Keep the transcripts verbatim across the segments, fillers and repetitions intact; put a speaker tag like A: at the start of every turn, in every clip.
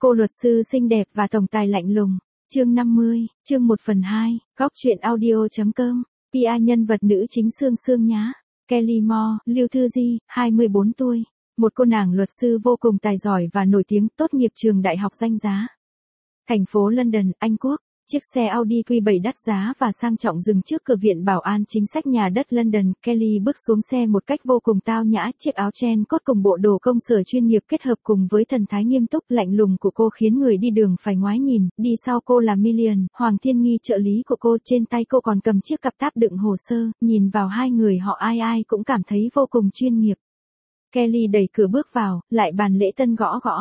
A: Cô luật sư xinh đẹp và tổng tài lạnh lùng. Chương năm mươi, chương một phần hai, góc truyện audio chấm com. pê e nhân vật nữ chính Sương Sương nhá. Kelly Moore, Lưu Thư Di, hai mươi bốn tuổi. Một cô nàng luật sư vô cùng tài giỏi và nổi tiếng, tốt nghiệp trường đại học danh giá. Thành phố London, Anh Quốc. Chiếc xe Audi Q bảy đắt giá và sang trọng dừng trước cửa viện bảo an chính sách nhà đất London. Kelly bước xuống xe một cách vô cùng tao nhã, chiếc áo chen cốt cùng bộ đồ công sở chuyên nghiệp kết hợp cùng với thần thái nghiêm túc lạnh lùng của cô khiến người đi đường phải ngoái nhìn. Đi sau cô là Millian, Hoàng Thiên Nghi trợ lý của cô, trên tay cô còn cầm chiếc cặp táp đựng hồ sơ, nhìn vào hai người họ ai ai cũng cảm thấy vô cùng chuyên nghiệp. Kelly đẩy cửa bước vào, lại bàn lễ tân gõ gõ.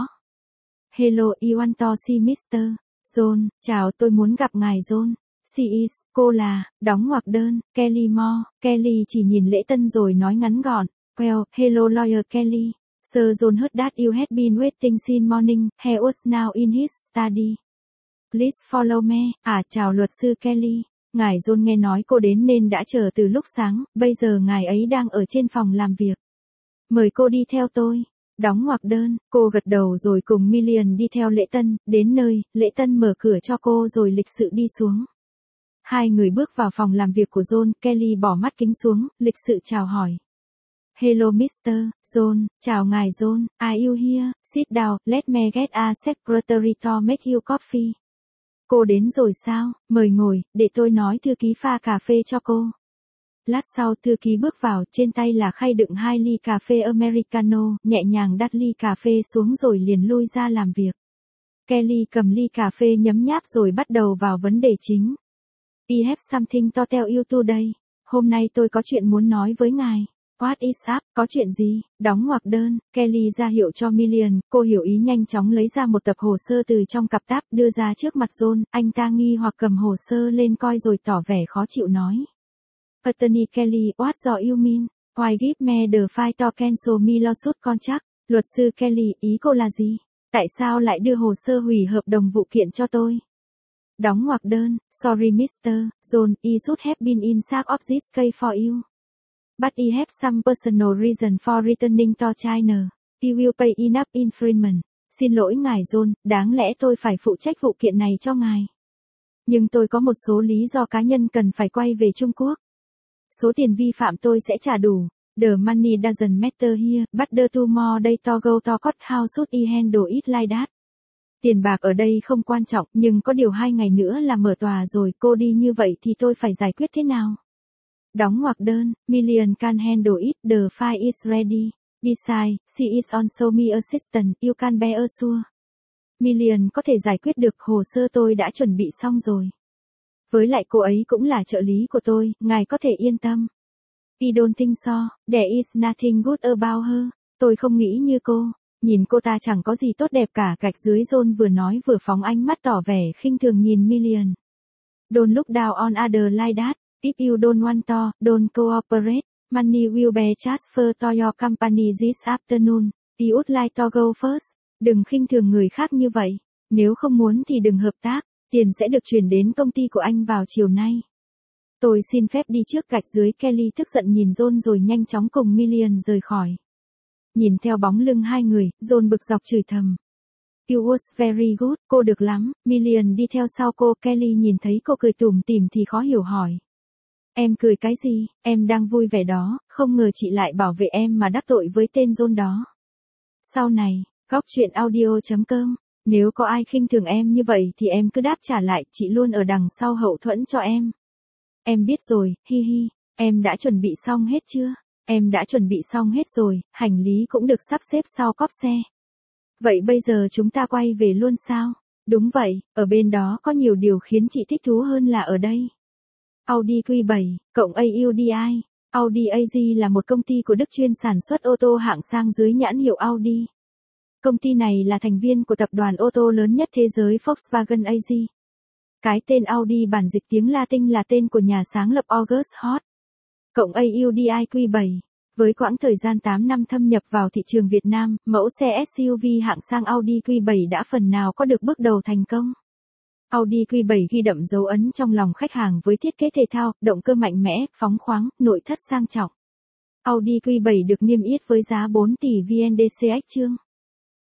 A: Hello, you want to see mister John, chào, tôi muốn gặp ngài John. She is, cô là, đóng ngoặc đơn, Kelly Moore. Kelly chỉ nhìn lễ tân rồi nói ngắn gọn. Well, hello lawyer Kelly. Sir John heard that you had been waiting since morning, he was now in his study. Please follow me. À, chào luật sư Kelly. Ngài John nghe nói cô đến nên đã chờ từ lúc sáng, bây giờ ngài ấy đang ở trên phòng làm việc. Mời cô đi theo tôi. Đóng ngoặc đơn, cô gật đầu rồi cùng Millian đi theo lễ tân, đến nơi, lễ tân mở cửa cho cô rồi lịch sự đi xuống. Hai người bước vào phòng làm việc của John, Kelly bỏ mắt kính xuống, lịch sự chào hỏi. Hello mister John, chào ngài John, are you here, sit down, let me get a secretary to make you coffee. Cô đến rồi sao, mời ngồi, để tôi nói thư ký pha cà phê cho cô. Lát sau thư ký bước vào, trên tay là khay đựng hai ly cà phê Americano, nhẹ nhàng đặt ly cà phê xuống rồi liền lui ra làm việc. Kelly cầm ly cà phê nhấm nháp rồi bắt đầu vào vấn đề chính. I have something to tell you today. Hôm nay tôi có chuyện muốn nói với ngài. What is up? Có chuyện gì? Đóng ngoặc đơn. Kelly ra hiệu cho Millian, cô hiểu ý nhanh chóng lấy ra một tập hồ sơ từ trong cặp táp đưa ra trước mặt John, anh ta nghi hoặc cầm hồ sơ lên coi rồi tỏ vẻ khó chịu nói. Attorney Kelly, what do you mean? Why give me the file to cancel my lawsuit contract? Luật sư Kelly, ý cô là gì? Tại sao lại đưa hồ sơ hủy hợp đồng vụ kiện cho tôi? Đóng ngoặc đơn, sorry mister John, I should have been in charge of this case for you. But I have some personal reason for returning to China. You will pay enough infringement. Xin lỗi ngài John, đáng lẽ tôi phải phụ trách vụ kiện này cho ngài. Nhưng tôi có một số lý do cá nhân cần phải quay về Trung Quốc. Số tiền vi phạm tôi sẽ trả đủ. The money doesn't matter here, but the two more days to go to court, how should I handle it like that? Tiền bạc ở đây không quan trọng, nhưng có điều hai ngày nữa là mở tòa rồi, cô đi như vậy thì tôi phải giải quyết thế nào? Đóng ngoặc đơn, Millian can handle it, the file is ready. Besides, she is also my assistant, you can be assured. Millian có thể giải quyết được, hồ sơ tôi đã chuẩn bị xong rồi. Với lại cô ấy cũng là trợ lý của tôi, ngài có thể yên tâm. I don't think so, there is nothing good about her. Tôi không nghĩ như cô. Nhìn cô ta chẳng có gì tốt đẹp cả. Gạch dưới John vừa nói vừa phóng ánh mắt tỏ vẻ khinh thường nhìn Millian. Don't look down on others like that. If you don't want to, don't cooperate. Money will be transferred to your company this afternoon. I would like to go first. Đừng khinh thường người khác như vậy. Nếu không muốn thì đừng hợp tác. Tiền sẽ được chuyển đến công ty của anh vào chiều nay. Tôi xin phép đi trước. Gạch dưới Kelly tức giận nhìn John rồi nhanh chóng cùng Millian rời khỏi. Nhìn theo bóng lưng hai người, John bực dọc chửi thầm. You was very good, cô được lắm. Millian đi theo sau cô. Kelly nhìn thấy cô cười tủm tỉm thì khó hiểu hỏi. Em cười cái gì, em đang vui vẻ đó, không ngờ chị lại bảo vệ em mà đắc tội với tên John đó. Sau này, góc truyện audio chấm com. Nếu có ai khinh thường em như vậy thì em cứ đáp trả lại, chị luôn ở đằng sau hậu thuẫn cho em. Em biết rồi, hi hi, em đã chuẩn bị xong hết chưa? Em đã chuẩn bị xong hết rồi, hành lý cũng được sắp xếp sau cốp xe. Vậy bây giờ chúng ta quay về luôn sao? Đúng vậy, ở bên đó có nhiều điều khiến chị thích thú hơn là ở đây. Audi Q bảy, cộng Audi. Audi a giê là một công ty của Đức chuyên sản xuất ô tô hạng sang dưới nhãn hiệu Audi. Công ty này là thành viên của tập đoàn ô tô lớn nhất thế giới Volkswagen a giê. Cái tên Audi bản dịch tiếng Latin là tên của nhà sáng lập August Hott. Cộng Audi Q bảy. Với quãng thời gian tám năm thâm nhập vào thị trường Việt Nam, mẫu xe ét u vê hạng sang Audi Q bảy đã phần nào có được bước đầu thành công. Audi Q bảy ghi đậm dấu ấn trong lòng khách hàng với thiết kế thể thao, động cơ mạnh mẽ, phóng khoáng, nội thất sang trọng. Audi Q bảy được niêm yết với giá bốn tỷ VNDCH chương.